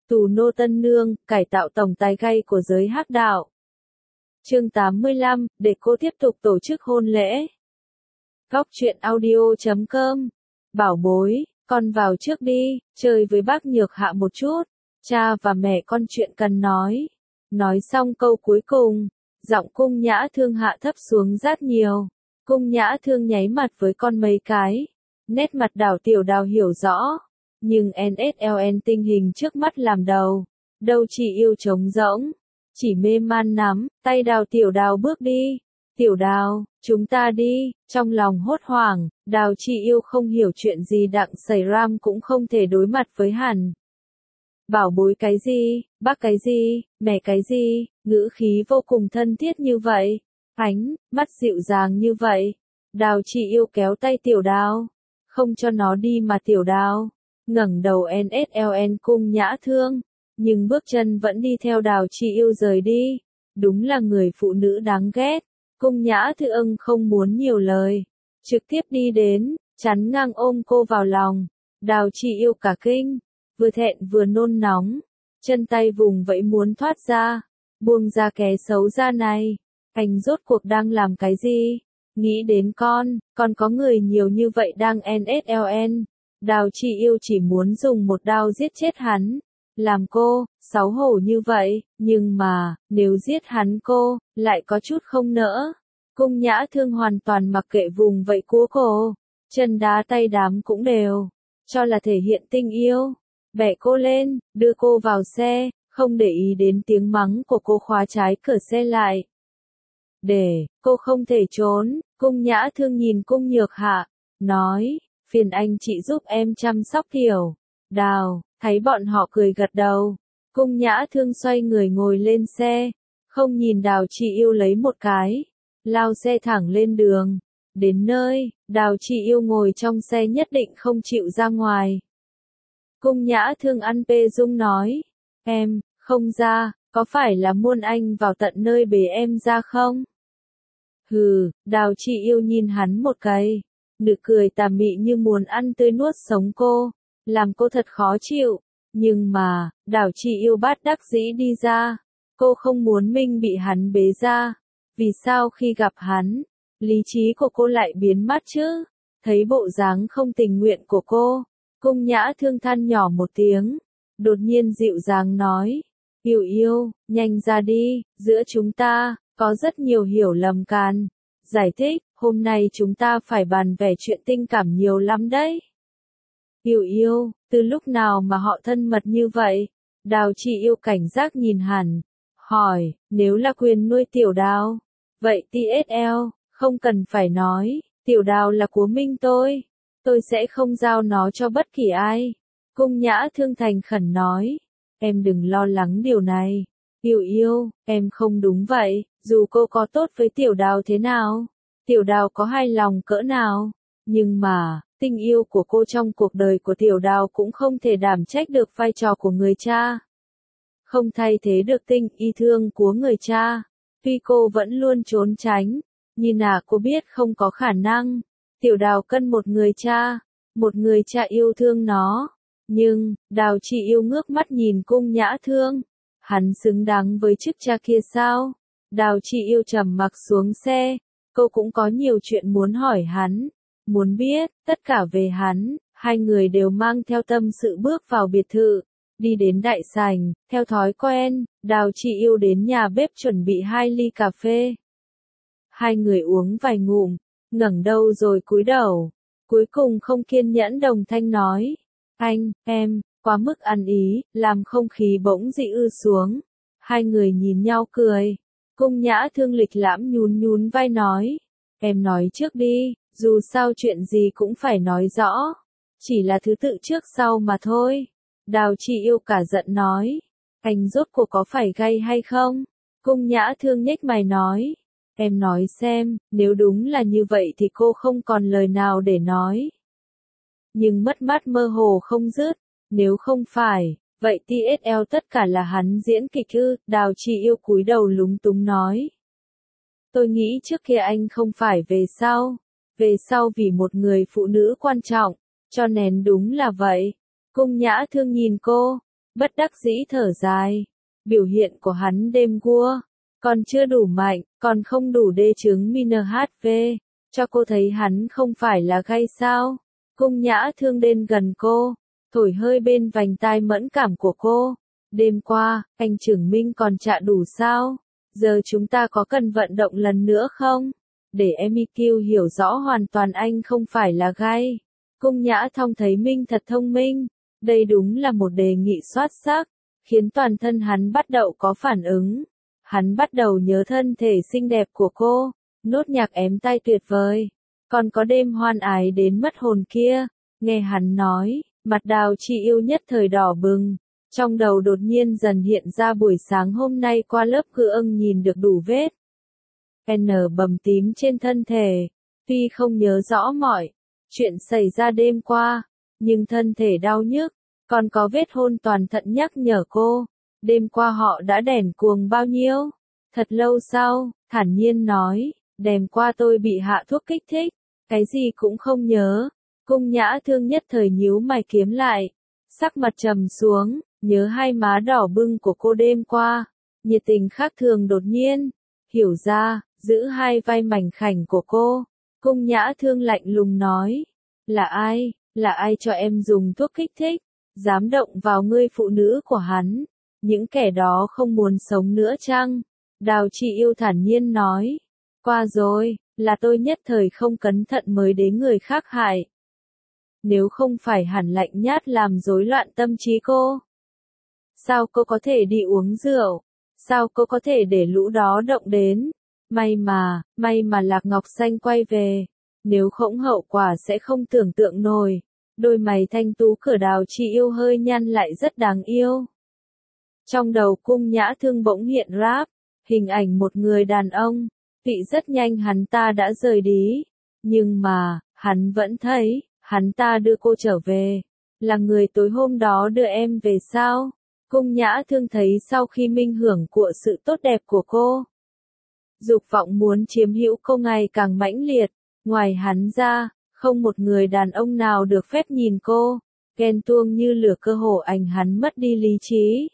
Tù nô tân nương, cải tạo tổng tài gay của giới hắc đạo. Chương 85, để cô tiếp tục tổ chức hôn lễ. Góc truyện audio.com. Bảo bối, con vào trước đi, chơi với bác Nhược Hạ một chút. Cha và mẹ con chuyện cần nói. Nói xong câu cuối cùng, giọng Cung Nhã Thương hạ thấp xuống rất nhiều. Cung Nhã Thương nháy mặt với con mấy cái. Nét mặt Đào Tiểu Đào hiểu rõ. Nhưng NSLN tình hình trước mắt làm đầu. Đâu chỉ yêu trống rỗng. Chỉ mê man nắm, tay Đào Tiểu Đào bước đi. Tiểu Đào, chúng ta đi. Trong lòng hốt hoảng, Đào Chỉ Yêu không hiểu chuyện gì đặng xảy ram cũng không thể đối mặt với hắn. Bảo bối cái gì, bác cái gì, mẹ cái gì, ngữ khí vô cùng thân thiết như vậy. Ánh, mắt dịu dàng như vậy. Đào Chỉ Yêu kéo tay Tiểu Đào. Không cho nó đi mà Tiểu Đào. Ngẩng đầu NSLN Cung Nhã Thương. Nhưng bước chân vẫn đi theo Đào Chỉ Yêu rời đi. Đúng là người phụ nữ đáng ghét. Cung Nhã Thương không muốn nhiều lời. Trực tiếp đi đến, chắn ngang ôm cô vào lòng. Đào Chỉ Yêu cả kinh. Vừa thẹn vừa nôn nóng. Chân tay vùng vẫy muốn thoát ra. Buông ra kẻ xấu ra này. Anh rốt cuộc đang làm cái gì? Nghĩ đến con có người nhiều như vậy đang NSLN. Đào Chỉ Yêu chỉ muốn dùng một đao giết chết hắn. Làm cô, xấu hổ như vậy, nhưng mà, nếu giết hắn cô, lại có chút không nỡ. Cung Nhã Thương hoàn toàn mặc kệ vùng vẫy của cô. Chân đá tay đám cũng đều. Cho là thể hiện tình yêu. Bẻ cô lên, đưa cô vào xe, không để ý đến tiếng mắng của cô khóa trái cửa xe lại. Để, cô không thể trốn, Cung Nhã Thương nhìn Cung Nhược Hạ, nói, phiền anh chị giúp em chăm sóc Tiểu Đào, thấy bọn họ cười gật đầu. Cung Nhã Thương xoay người ngồi lên xe, không nhìn Đào Chỉ Yêu lấy một cái, lao xe thẳng lên đường. Đến nơi, Đào Chỉ Yêu ngồi trong xe nhất định không chịu ra ngoài. Cung Nhã Thương ăn pê dung nói, em, không ra, có phải là muôn anh vào tận nơi bế em ra không? Hừ, Đào Chỉ Yêu nhìn hắn một cái, nụ cười tà mị như muốn ăn tươi nuốt sống cô, làm cô thật khó chịu. Nhưng mà, Đào Chỉ Yêu bát đắc dĩ đi ra, cô không muốn mình bị hắn bế ra. Vì sao khi gặp hắn, lý trí của cô lại biến mất chứ? Thấy bộ dáng không tình nguyện của cô, Cung Nhã Thương than nhỏ một tiếng, đột nhiên dịu dàng nói, Yêu Yêu, nhanh ra đi, giữa chúng ta, có rất nhiều hiểu lầm can. Giải thích, hôm nay chúng ta phải bàn về chuyện tình cảm nhiều lắm đấy. Yêu Yêu, từ lúc nào mà họ thân mật như vậy? Đào Chỉ Yêu cảnh giác nhìn hẳn, hỏi, nếu là quyền nuôi Tiểu Đào, vậy TSL, không cần phải nói, Tiểu Đào là của Minh tôi sẽ không giao nó cho bất kỳ ai. Cung Nhã Thương thành khẩn nói, em đừng lo lắng điều này. Yêu Yêu, em không đúng vậy, dù cô có tốt với Tiểu Đào thế nào, Tiểu Đào có hài lòng cỡ nào, nhưng mà, tình yêu của cô trong cuộc đời của Tiểu Đào cũng không thể đảm trách được vai trò của người cha. Không thay thế được tình yêu thương của người cha. Tuy cô vẫn luôn trốn tránh, nhưng cô biết không có khả năng. Tiểu Đào cần một người cha yêu thương nó. Nhưng, Đào Chỉ Yêu ngước mắt nhìn Cung Nhã Thương. Hắn xứng đáng với chức cha kia sao? Đào Chỉ Yêu trầm mặc xuống xe. Cô cũng có nhiều chuyện muốn hỏi hắn. Muốn biết, tất cả về hắn. Hai người đều mang theo tâm sự bước vào biệt thự. Đi đến đại sảnh, theo thói quen, Đào Chỉ Yêu đến nhà bếp chuẩn bị 2 ly cà phê. Hai người uống vài ngụm, ngẩng đầu rồi cúi đầu. Cuối cùng không kiên nhẫn đồng thanh nói, anh, em, quá mức ăn ý, làm không khí bỗng dị xuống. Hai người nhìn nhau cười. Cung Nhã Thương lịch lãm nhún nhún vai nói, em nói trước đi, dù sao chuyện gì cũng phải nói rõ. Chỉ là thứ tự trước sau mà thôi. Đào Chỉ Yêu cả giận nói, anh rốt cuộc có phải gay hay không? Cung Nhã Thương nhếch mày nói, em nói xem, nếu đúng là như vậy thì cô không còn lời nào để nói. Nhưng mất mát mơ hồ không dứt, nếu không phải, vậy TSL tất cả là hắn diễn kịch ư? Đào Chỉ Yêu cúi đầu lúng túng nói. Tôi nghĩ trước kia anh không phải về sau vì một người phụ nữ quan trọng, cho nên đúng là vậy. Cung Nhã Thương nhìn cô, bất đắc dĩ thở dài. Biểu hiện của hắn đêm qua còn chưa đủ mạnh, còn không đủ đê chứng MNHV, cho cô thấy hắn không phải là gay sao. Cung Nhã Thương đến gần cô, thổi hơi bên vành tai mẫn cảm của cô. Đêm qua, anh Trưởng Minh còn chạ đủ sao? Giờ chúng ta có cần vận động lần nữa không? Để MEQ hiểu rõ hoàn toàn anh không phải là gay. Cung Nhã Thông thấy Minh thật thông minh. Đây đúng là một đề nghị xuất sắc, khiến toàn thân hắn bắt đầu có phản ứng. Hắn bắt đầu nhớ thân thể xinh đẹp của cô, nốt nhạc ém tai tuyệt vời. Còn có đêm hoan ái đến mất hồn kia. Nghe hắn nói, mặt Đào Chi Yêu nhất thời đỏ bừng. Trong đầu đột nhiên dần hiện ra buổi sáng hôm nay qua lớp gương nhìn được đủ vết N bầm tím trên thân thể. Tuy không nhớ rõ mọi chuyện xảy ra đêm qua, nhưng thân thể đau nhức, còn có vết hôn toàn thận nhắc nhở cô. Đêm qua họ đã đẻn cuồng bao nhiêu? Thật lâu sau, thản nhiên nói, đêm qua tôi bị hạ thuốc kích thích, cái gì cũng không nhớ. Cung Nhã Thương nhất thời nhíu mày kiếm lại, sắc mặt trầm xuống, nhớ hai má đỏ bừng của cô đêm qua, nhiệt tình khác thường đột nhiên, hiểu ra, giữ hai vai mảnh khảnh của cô. Cung Nhã Thương lạnh lùng nói, là ai cho em dùng thuốc kích thích, dám động vào người phụ nữ của hắn, những kẻ đó không muốn sống nữa chăng? Đào Chi Yêu thản nhiên nói, qua rồi, là tôi nhất thời không cẩn thận mới đến người khác hại. Nếu không phải hẳn lạnh nhát làm rối loạn tâm trí cô. Sao cô có thể đi uống rượu? Sao cô có thể để lũ đó động đến? May mà Lạc Ngọc Xanh quay về. Nếu không hậu quả sẽ không tưởng tượng nổi. Đôi mày thanh tú cửa Đào Chi Yêu hơi nhăn lại rất đáng yêu. Trong đầu Cung Nhã Thương bỗng hiện rap, hình ảnh một người đàn ông. Vị rất nhanh hắn ta đã rời đi. Nhưng mà, hắn vẫn thấy, hắn ta đưa cô trở về. Là người tối hôm đó đưa em về sao? Cung Nhã Thương thấy sau khi minh hưởng của sự tốt đẹp của cô, dục vọng muốn chiếm hữu cô ngày càng mãnh liệt. Ngoài hắn ra, không một người đàn ông nào được phép nhìn cô. Ghen tuông như lửa cơ hồ ảnh hắn mất đi lý trí.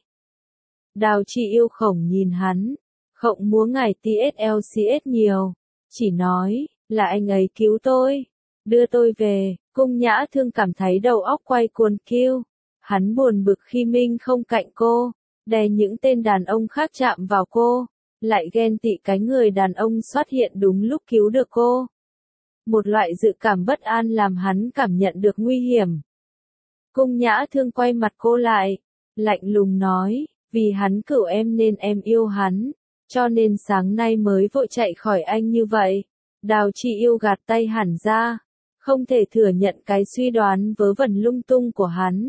Đào Chi Yêu khổng nhìn hắn, khổng múa ngài TSLCS nhiều, chỉ nói, là anh ấy cứu tôi, đưa tôi về. Cung Nhã Thương cảm thấy đầu óc quay cuồng kêu. Hắn buồn bực khi Minh không cạnh cô, đè những tên đàn ông khác chạm vào cô, lại ghen tị cái người đàn ông xuất hiện đúng lúc cứu được cô. Một loại dự cảm bất an làm hắn cảm nhận được nguy hiểm. Cung Nhã Thương quay mặt cô lại, lạnh lùng nói, vì hắn cửu em nên em yêu hắn, cho nên sáng nay mới vội chạy khỏi anh như vậy. Đào Chi Yêu gạt tay hẳn ra, không thể thừa nhận cái suy đoán vớ vẩn lung tung của hắn.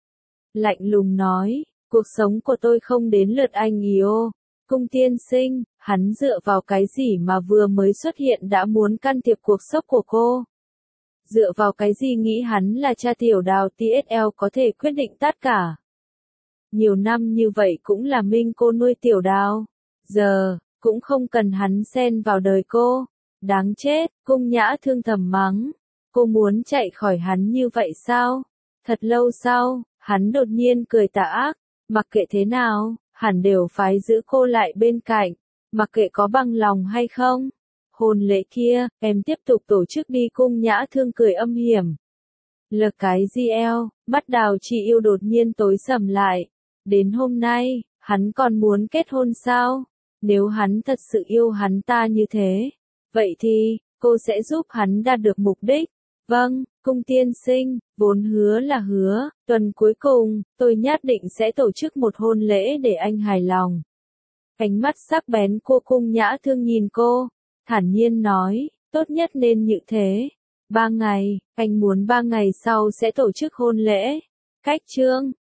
Lạnh lùng nói, cuộc sống của tôi không đến lượt anh yêu. Cung tiên sinh, hắn dựa vào cái gì mà vừa mới xuất hiện đã muốn can thiệp cuộc sống của cô? Dựa vào cái gì nghĩ hắn là cha tiểu Đào TSL có thể quyết định tất cả? Nhiều năm như vậy cũng là Minh cô nuôi tiểu Đào. Giờ, cũng không cần hắn xen vào đời cô. Đáng chết, Cung Nhã Thương thầm mắng. Cô muốn chạy khỏi hắn như vậy sao? Thật lâu sau, hắn đột nhiên cười tà ác. Mặc kệ thế nào, hắn đều phái giữ cô lại bên cạnh. Mặc kệ có bằng lòng hay không. Hôn lễ kia, em tiếp tục tổ chức đi. Cung Nhã Thương cười âm hiểm. Lực cái GL, mắt Đào Chi Yêu đột nhiên tối sầm lại. Đến hôm nay, hắn còn muốn kết hôn sao? Nếu hắn thật sự yêu hắn ta như thế, vậy thì, cô sẽ giúp hắn đạt được mục đích. Vâng, cung tiên sinh, vốn hứa là hứa, tuần cuối cùng, tôi nhất định sẽ tổ chức một hôn lễ để anh hài lòng. Ánh mắt sắc bén cô Cung Nhã Thương nhìn cô, thản nhiên nói, tốt nhất nên như thế. 3 ngày, anh muốn 3 ngày sau sẽ tổ chức hôn lễ. Cách chương